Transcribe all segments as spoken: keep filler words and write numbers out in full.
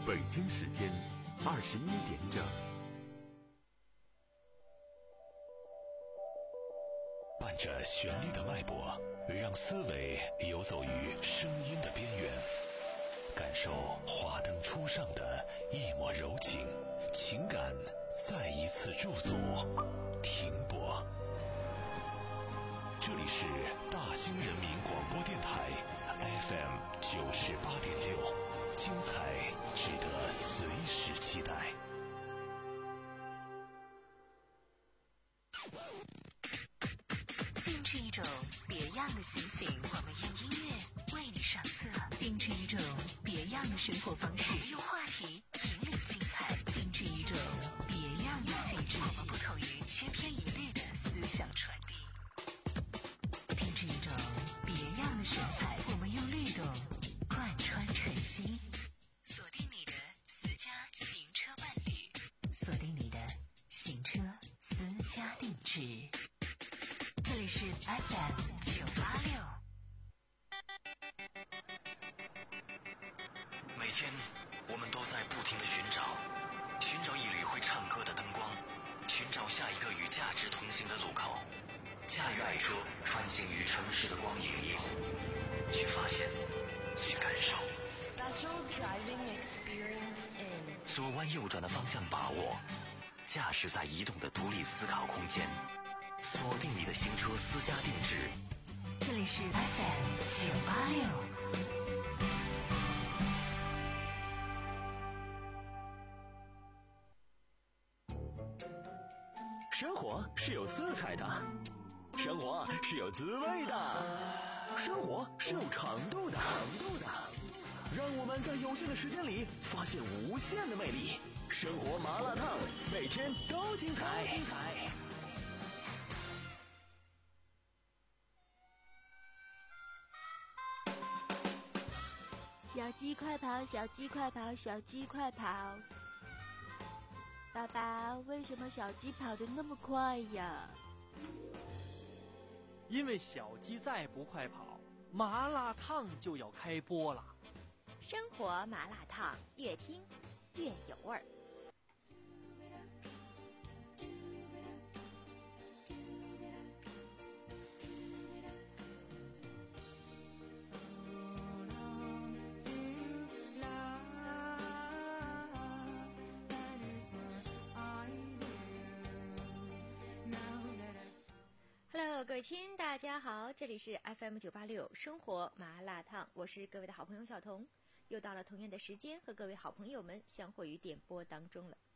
北京时间二十一点整。 伴着旋律的脉搏，让思维游走于声音的边缘，感受华灯初上的一抹柔情，情感再一次驻足停泊。这里是大兴人民广播电台 F M 九十八点六，精彩值得随时期待。 定制一种别样的心情，我们用音乐为你上色；定制一种别样的生活方式，我们用话题引领精彩；定制一种别样的气质，我们不同于千篇一律的思想传递；定制一种别样的神采，我们用律动贯穿晨曦。锁定你的私家行车伴侣，锁定你的行车私家定制。这里是 F M 九八六。 每天我们都在不停地寻找，寻找一缕会唱歌的灯光，寻找下一个与价值同行的路口，驾驭爱车穿行于城市的光影霓虹，去发现，去感受。 Special driving experience in 左弯右转的方向把握，驾驶在移动的独立思考空间，锁定你的行车私家定制。 这里是 F M 九八六。 生活是有色彩的，生活是有滋味的，生活是有长度的，长度的。让我们在有限的时间里发现无限的魅力。生活麻辣烫，每天都精彩。精彩。 小鸡快跑，小鸡快跑，小鸡快跑！爸爸，为什么小鸡跑得那么快呀？ 因为小鸡再不快跑，麻辣烫就要开播了。 生活麻辣烫，越听越有味儿。Hello， 各位亲，大家好，这里是 F M 九八六生活麻辣烫，我是各位的好朋友小彤，又到了同样的时间，和各位好朋友们相会于点播当中了。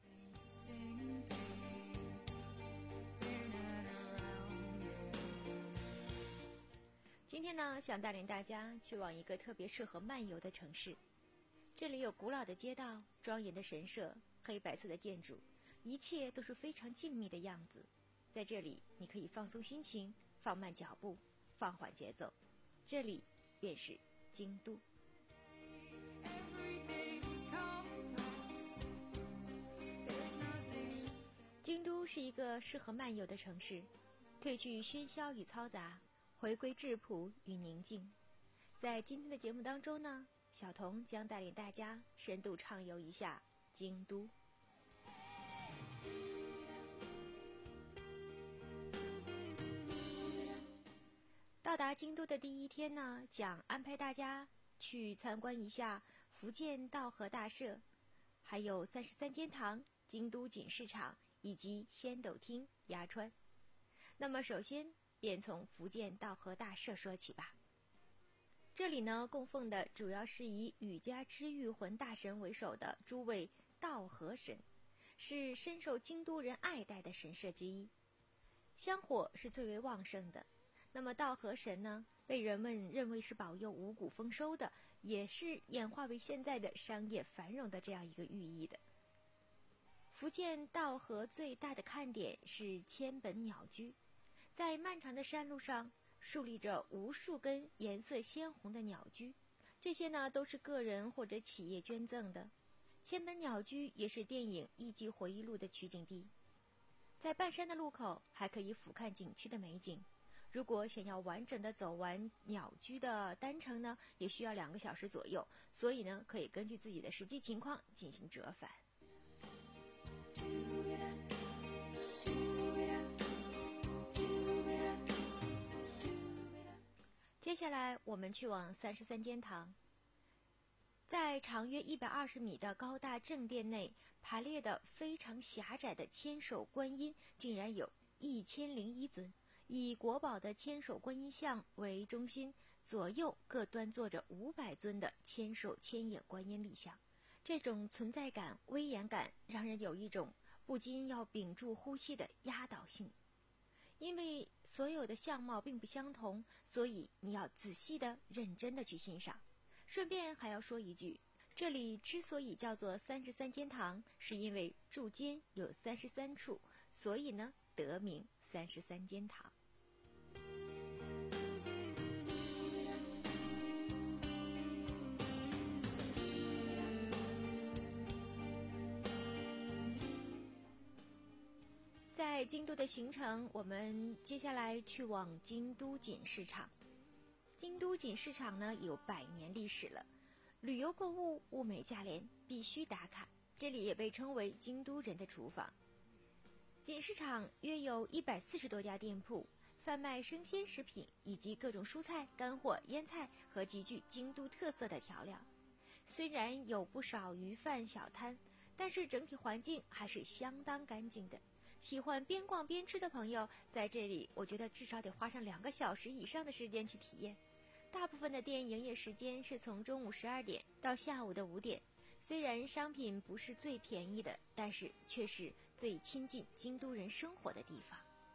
今天呢，想带领大家去往一个特别适合漫游的城市，这里有古老的街道、庄严的神社、黑白色的建筑，一切都是非常静谧的样子。在这里你可以放松心情，放慢脚步，放缓节奏，这里便是京都。京都是一个适合漫游的城市，褪去喧嚣与嘈杂，回归质朴与宁静。在今天的节目当中呢，小彤将带领大家深度畅游一下京都。到达京都的第一天呢，想安排大家去参观一下福建道和大社，还有三十三间堂、京都锦市场以及仙斗厅、鸭川。那么首先便从福建道和大社说起吧。这里呢，供奉的主要是以宇迦之玉魂大神为首的诸位道和神，是深受京都人爱戴的神社之一，香火是最为旺盛的。那么道和神呢，被人们认为是保佑五谷丰收的，也是演化为现在的商业繁荣的这样一个寓意的。福建道和最大的看点是千本鸟居，在漫长的山路上竖立着无数根颜色鲜红的鸟居，这些呢都是个人或者企业捐赠的。千本鸟居也是电影《艺伎回忆录》的取景地。在半山的路口还可以俯瞰景区的美景， 如果想要完整的走完鸟居的单程呢，也需要两个小时左右，所以呢，可以根据自己的实际情况进行折返。接下来我们去往三十三间堂。在长约一百二十米的高大正殿内，排列的非常狭窄的千手观音竟然有一千零一尊，以国宝的千手观音像为中心，左右各端坐着五百尊的千手千眼观音立像。这种存在感、威严感，让人有一种不禁要屏住呼吸的压倒性。因为所有的相貌并不相同，所以你要仔细的、认真的去欣赏。顺便还要说一句，这里之所以叫做三十三间堂，是因为柱间有三十三处，所以呢得名三十三间堂。在京都的行程，我们接下来去往京都锦市场。京都锦市场呢有百年历史了，旅游购物物美价廉，必须打卡。这里也被称为京都人的厨房。锦市场约有一百四十多家店铺，贩卖生鲜食品以及各种蔬菜、干货、腌菜和极具京都特色的调料。虽然有不少鱼贩小摊，但是整体环境还是相当干净的。喜欢边逛边吃的朋友，在这里我觉得至少得花上两个小时以上的时间去体验。大部分的店营业时间是从中午十二点到下午的五点。虽然商品不是最便宜的，但是却是最亲近京都人生活的地方。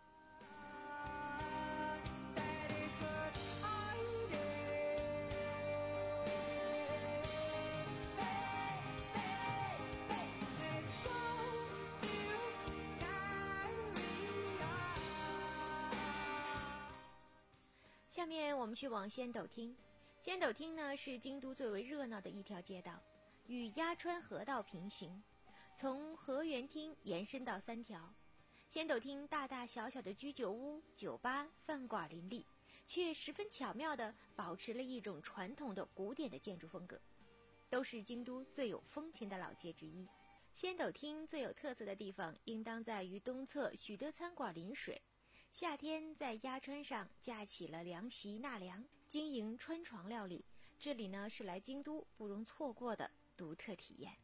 下面我们去往仙斗町。仙斗町呢是京都最为热闹的一条街道，与鸭川河道平行，从河原町延伸到三条。仙斗町大大小小的居酒屋、酒吧、饭馆林立，却十分巧妙地保持了一种传统的古典的建筑风格，都是京都最有风情的老街之一。仙斗町最有特色的地方，应当在于东侧许多餐馆临水，夏天在鸭川上架起了凉席纳凉，经营川床料理，这里呢是来京都不容错过的独特体验。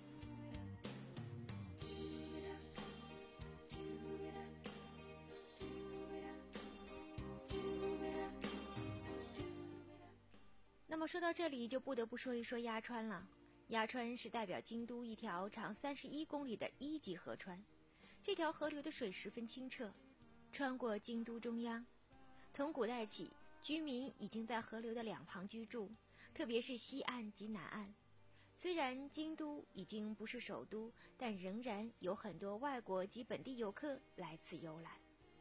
那么说到这里，就不得不说一说鸭川了。鸭川是代表京都一条长三十一公里的一级河川，这条河流的水十分清澈，穿过京都中央。从古代起，居民已经在河流的两旁居住，特别是西岸及南岸。虽然京都已经不是首都，但仍然有很多外国及本地游客来此游览。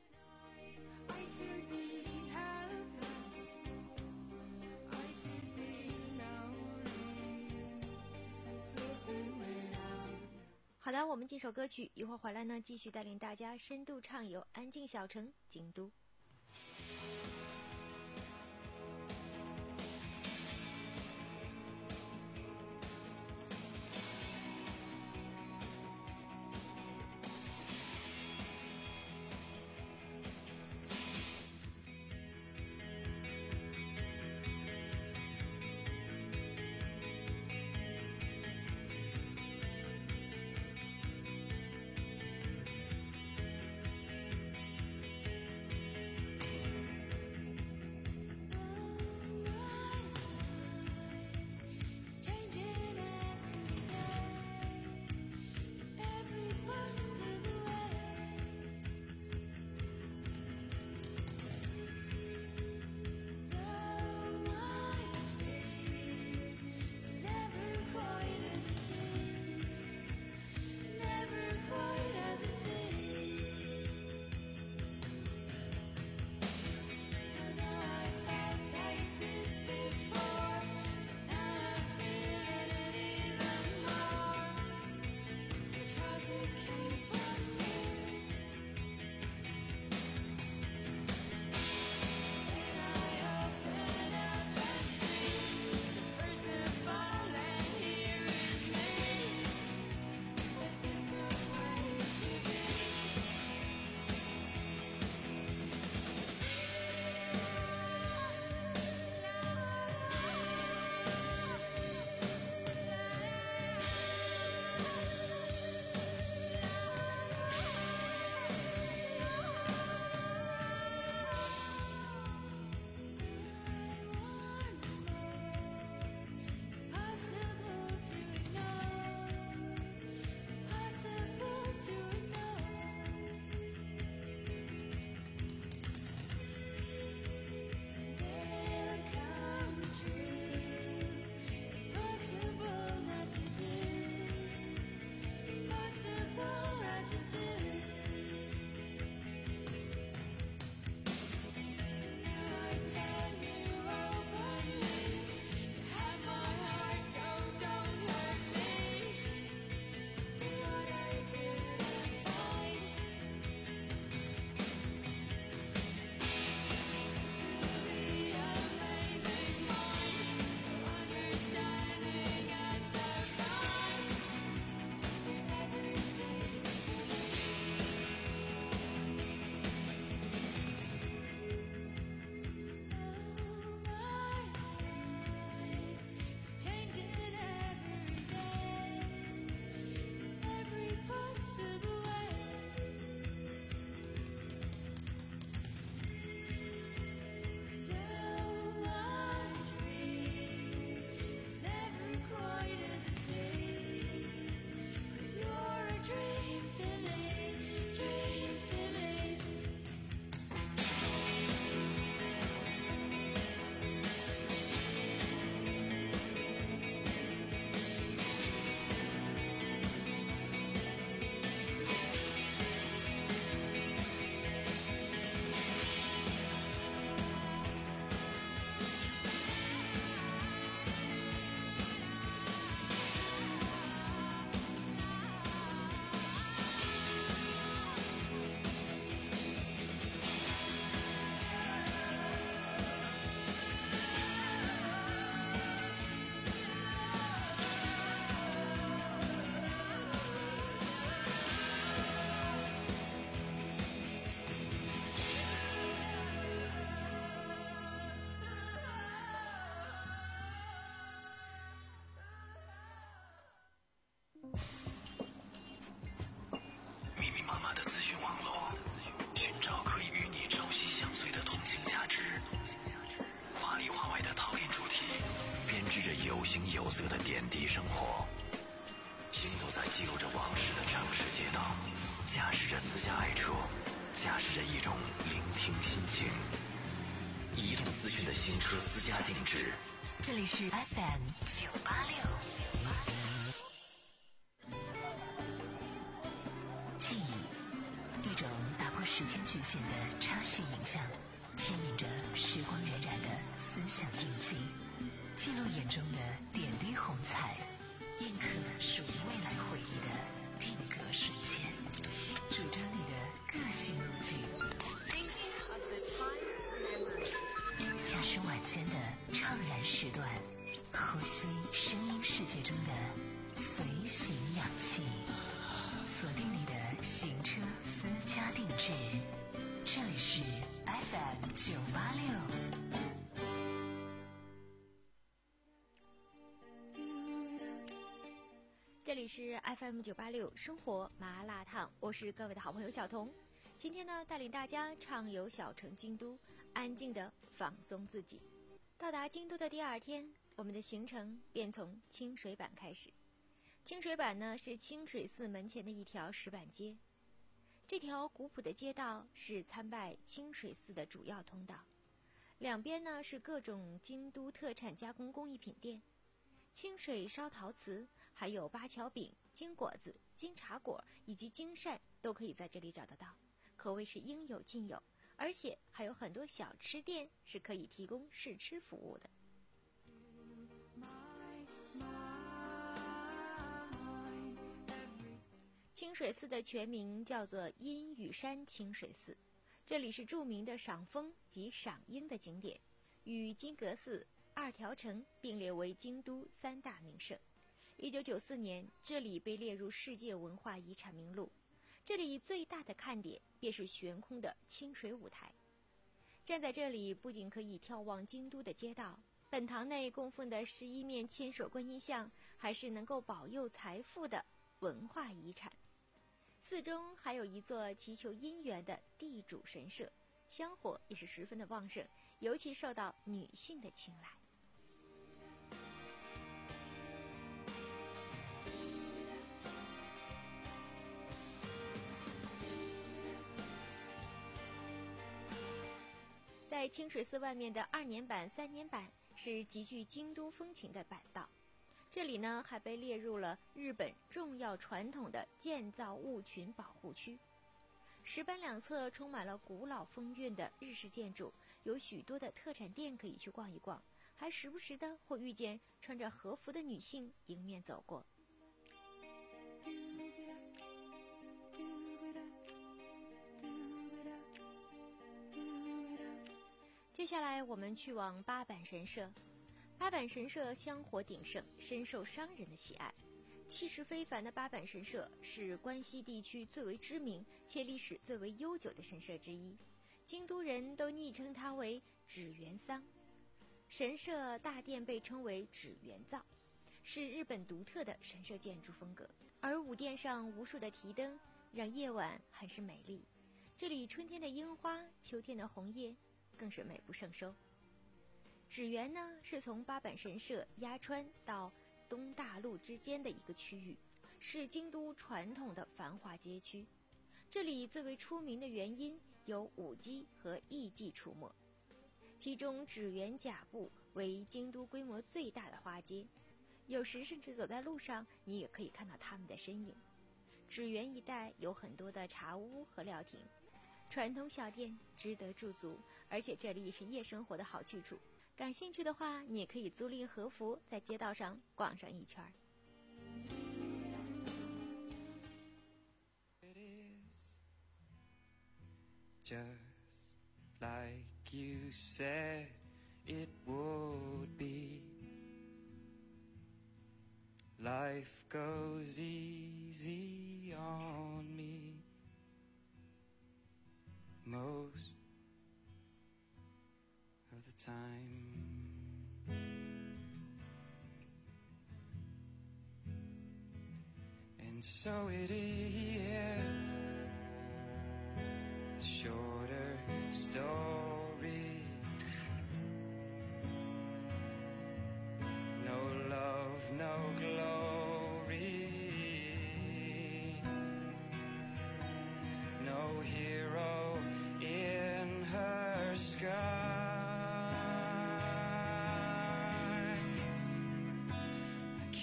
好的，我们进首歌曲，一会儿回来呢，继续带领大家深度畅游安静小城京都。 有形有色的点滴生活，行走在记录着往事的城市街道，驾驶着私家爱车，驾驶着一种聆听心情。移动资讯的新车私家定制， 这里是 F M 九八六。记忆，一种打破时间局限的插叙影像，牵引着时光荏苒的思想印记，记录眼中的点滴红彩，印刻属于未来回忆的定格瞬间，主张你的个性路径。驾驶晚间的怅然时段，呼吸声音世界中的随行氧气，锁定你的行车私家定制，这里是 F M 九八六。 这里是 F M 九八六生活麻辣烫，我是各位的好朋友小童。今天呢，带领大家畅游小城京都，安静地放松自己。到达京都的第二天，我们的行程便从清水坂开始。清水坂呢，是清水寺门前的一条石板街。这条古朴的街道是参拜清水寺的主要通道，两边呢是各种京都特产加工工艺品店，清水烧陶瓷，还有八桥饼、金果子、金茶果以及金扇都可以在这里找得到，可谓是应有尽有。而且还有很多小吃店是可以提供试吃服务的。清水寺的全名叫做阴雨山清水寺，这里是著名的赏枫及赏樱的景点，与金阁寺、二条城并列为京都三大名胜。一九九四年，这里被列入世界文化遗产名录。这里最大的看点便是悬空的清水舞台，站在这里不仅可以眺望京都的街道，本堂内供奉的十一面千手观音像还是能够保佑财富的文化遗产。寺中还有一座祈求姻缘的地主神社，香火也是十分的旺盛，尤其受到女性的青睐。在清水寺外面的二年坂、三年坂是极具京都风情的坂道，这里呢还被列入了日本重要传统的建造物群保护区。石板两侧充满了古老风韵的日式建筑，有许多的特产店可以去逛一逛，还时不时的会遇见穿着和服的女性迎面走过。接下来我们去往八坂神社。八坂神社香火鼎盛，深受商人的喜爱。气势非凡的八坂神社是关西地区最为知名且历史最为悠久的神社之一，京都人都昵称它为指元桑。神社大殿被称为指元造，是日本独特的神社建筑风格，而五殿上无数的提灯让夜晚很是美丽。这里春天的樱花，秋天的红叶更是美不胜收。指元呢，是从八坂神社鸭川到东大路之间的一个区域，是京都传统的繁华街区。这里最为出名的原因有舞姬和艺妓出没，其中指元甲部为京都规模最大的花街，有时甚至走在路上你也可以看到他们的身影。指元一带有很多的茶屋和料亭，传统小店值得驻足，而且这里也是夜生活的好去处。感兴趣的话，你也可以租赁和服，在街道上逛上一圈。 Just like you said it would be, life goes easy on me most of the time. And so it is, the shorter story, no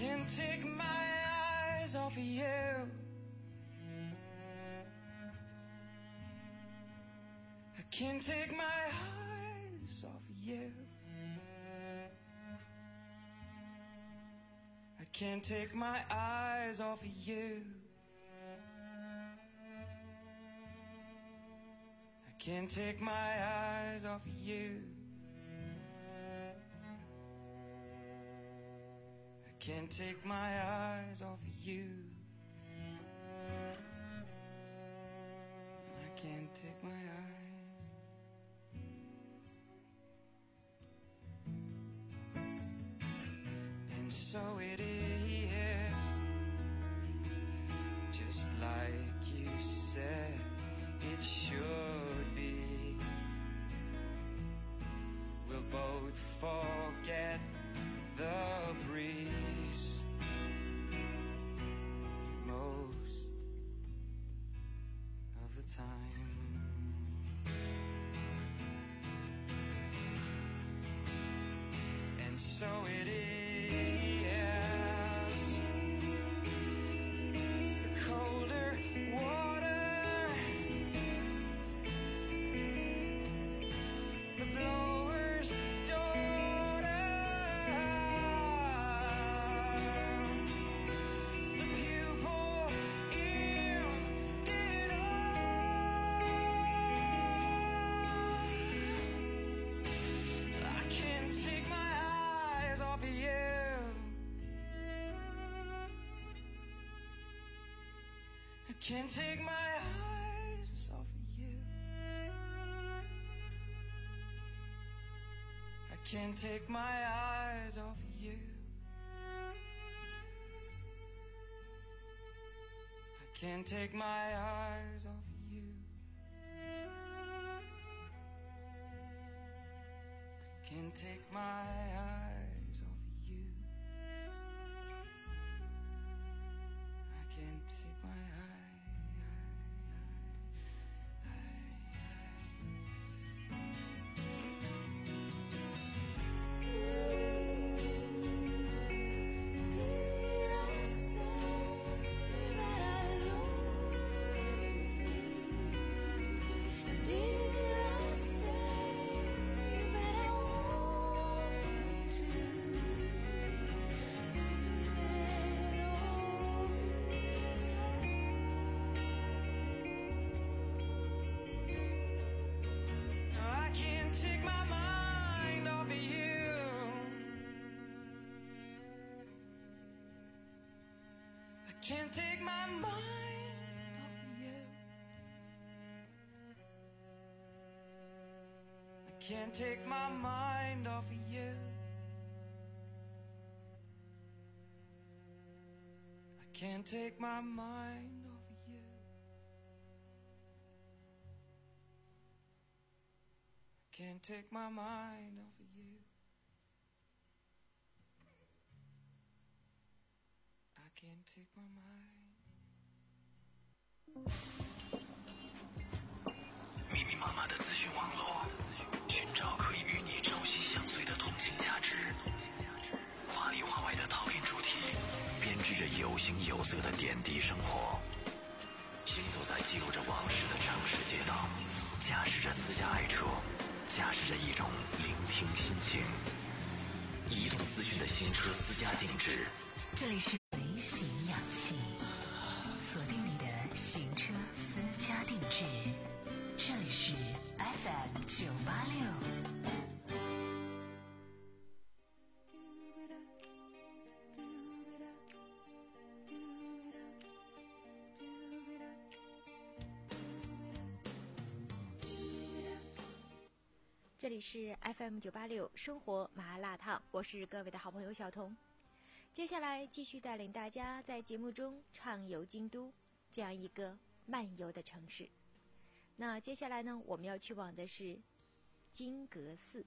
can't take my eyes off of you. I can't take my eyes off of you. I can't take my eyes off of you. I can't take my eyes off of you. I can't take my eyes off of you. I can't take my eyes. And so it is, just like you said it should be. We'll both forget the breeze most of the time. And so it is, the colder water, the blower's daughter, the pupil emptied I can't take my eyes off of you. I can't take my eyes off of you. I can't take my eyes off of you. I can't take my eyes off of you. Can't take my eyes off of you. I can't take my eyes. I can't take my mind off of you. I can't take my mind off of you. I can't take my mind off of you. I can't take my mind off of you. Can't take my mind off of you. I can't take my mind. 密密麻麻的资讯网络，寻找可以与你朝夕相随的同性价值。华里华外的讨论主题，编织着有形有色的点滴生活。行走在记录着往事的城市街道，驾驶着私家爱车，驾驶着一种聆听心情。移动资讯的新车私家定制， 这里是微型氧气，锁定你的行车私家定制。这里是 F M 九八六。 这里是 F M 九八六生活麻辣烫，我是各位的好朋友小童。接下来继续带领大家在节目中畅游京都这样一个漫游的城市。那接下来呢，我们要去往的是金阁寺。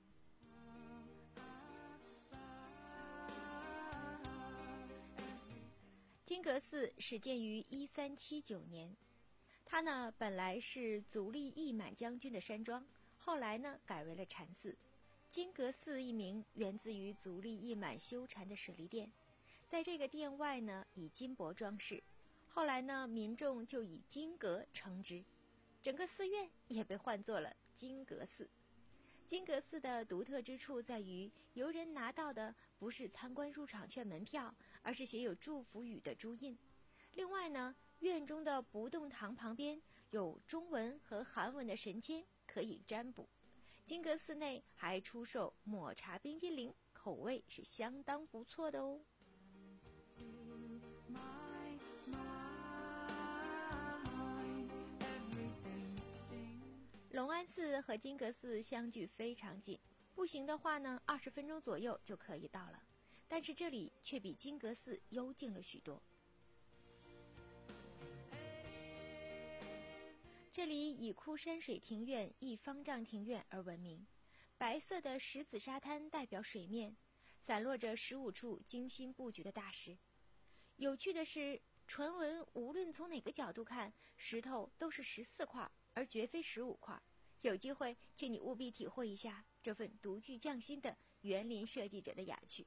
金阁寺始建于一三七九年，它呢本来是足利义满将军的山庄，后来呢改为了禅寺。金阁寺一名源自于足利义满修禅的舍利殿， 在这个殿外呢以金箔装饰，后来呢民众就以金阁称之，整个寺院也被唤作了金阁寺。金阁寺的独特之处在于，游人拿到的不是参观入场券门票，而是写有祝福语的朱印。另外呢，院中的不动堂旁边有中文和韩文的神签可以占卜。金阁寺内还出售抹茶冰激凌，口味是相当不错的哦。龙安寺和金阁寺相距非常近，步行的话呢，二十分钟左右就可以到了。但是这里却比金阁寺幽静了许多。这里以枯山水庭院、一方丈庭院而闻名，白色的石子沙滩代表水面，散落着十五处精心布局的大石。有趣的是，传闻无论从哪个角度看，石头都是十四块，而绝非十五块。有机会，请你务必体会一下这份独具匠心的园林设计者的雅趣。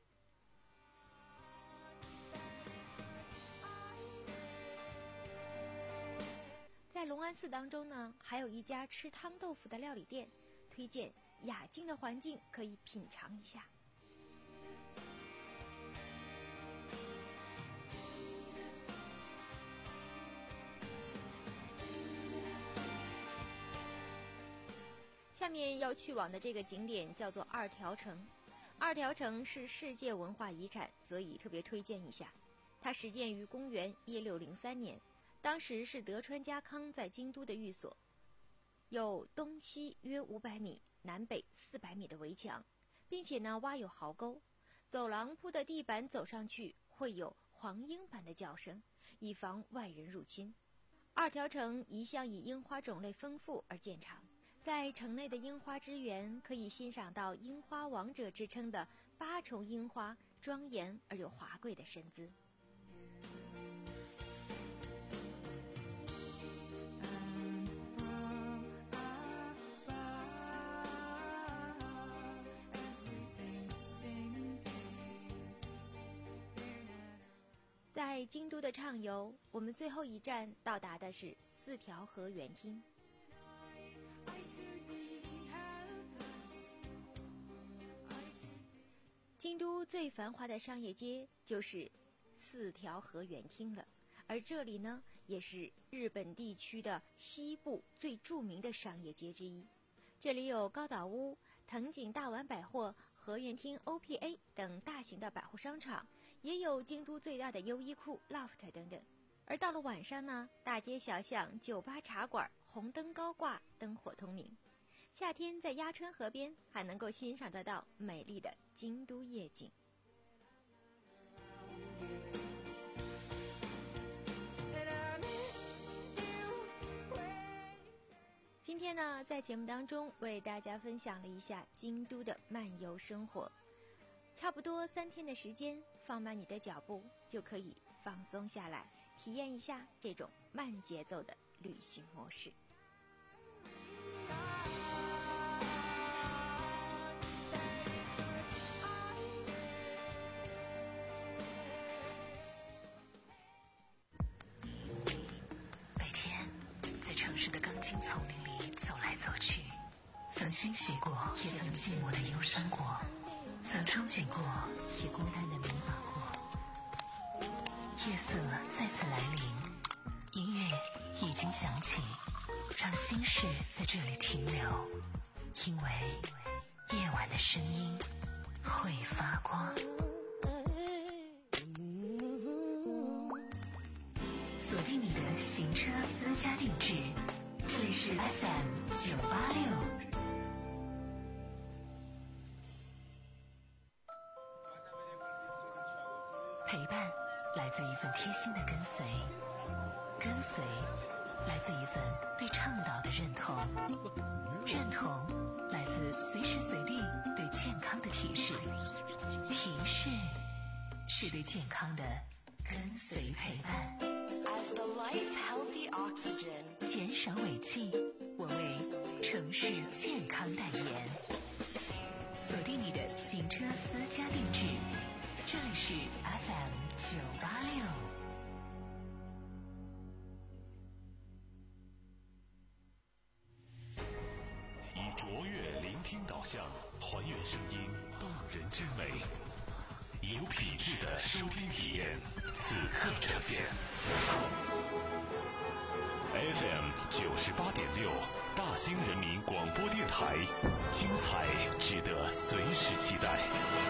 在龙安寺当中呢，还有一家吃汤豆腐的料理店，推荐雅静的环境可以品尝一下。下面要去往的这个景点叫做二条城。二条城是世界文化遗产，所以特别推荐一下。它始建于公元一六零三年，当时是德川家康在京都的寓所，有东西约五百米、南北四百米的围墙，并且呢挖有壕沟，走廊铺的地板走上去会有黄莺般的叫声，以防外人入侵。二条城一向以樱花种类丰富而见长，在城内的樱花之园可以欣赏到樱花王者之称的八重樱花庄严而又华贵的身姿。在京都的畅游，我们最后一站到达的是四条河园厅。京都最繁华的商业街就是四条河园厅了，而这里呢，也是日本地区的西部最著名的商业街之一。这里有高岛屋、藤井大丸百货、河园厅 O P A 等大型的百货商场，也有京都最大的优衣库 Loft 等等。而到了晚上呢，大街小巷、酒吧茶馆红灯高挂，灯火通明。夏天在鸭川河边还能够欣赏得到美丽的京都夜景。今天呢，在节目当中为大家分享了一下京都的漫游生活，差不多三天的时间，放慢你的脚步，就可以放松下来，体验一下这种慢节奏的旅行模式。 每天在城市的钢筋丛林里走来走去，曾欣喜过，也曾寂寞的忧伤过，曾憧憬过，也孤单的迷茫过。夜色再次来临，音乐已经响起，让心事在这里停留，因为夜晚的声音会发光。锁定你的行车私家定制，这里是 F M 九八六。陪伴来自一份贴心的跟随，跟随来自一份对倡导的认同，认同来自随时随地对健康的提示，提示是对健康的跟随陪伴。 As the life healthy oxygen， 减少尾气，我为城市健康代言。锁定你的行车私家定制，这里是 F M 听导向，还原声音动人之美，有品质的收听体验，此刻呈现。F M 九十八点六，大兴人民广播电台，精彩值得随时期待。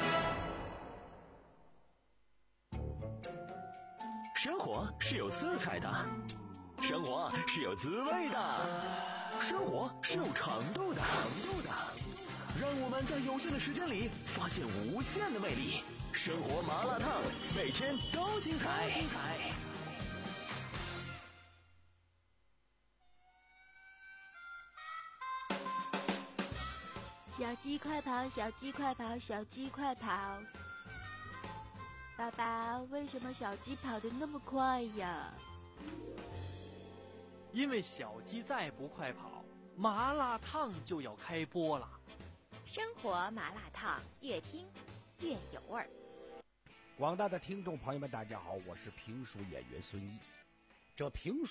生活是有色彩的，生活是有滋味的，生活是有长度的，长度的。让我们在有限的时间里发现无限的魅力。生活麻辣烫，每天都精彩。精彩。 小鸡快跑，小鸡快跑，小鸡快跑！爸爸，为什么小鸡跑得那么快呀？ 因为小鸡再不快跑，麻辣烫就要开播了。 生活麻辣烫，越听越有味儿。 广大的听众朋友们，大家好，我是评书演员孙一。这评书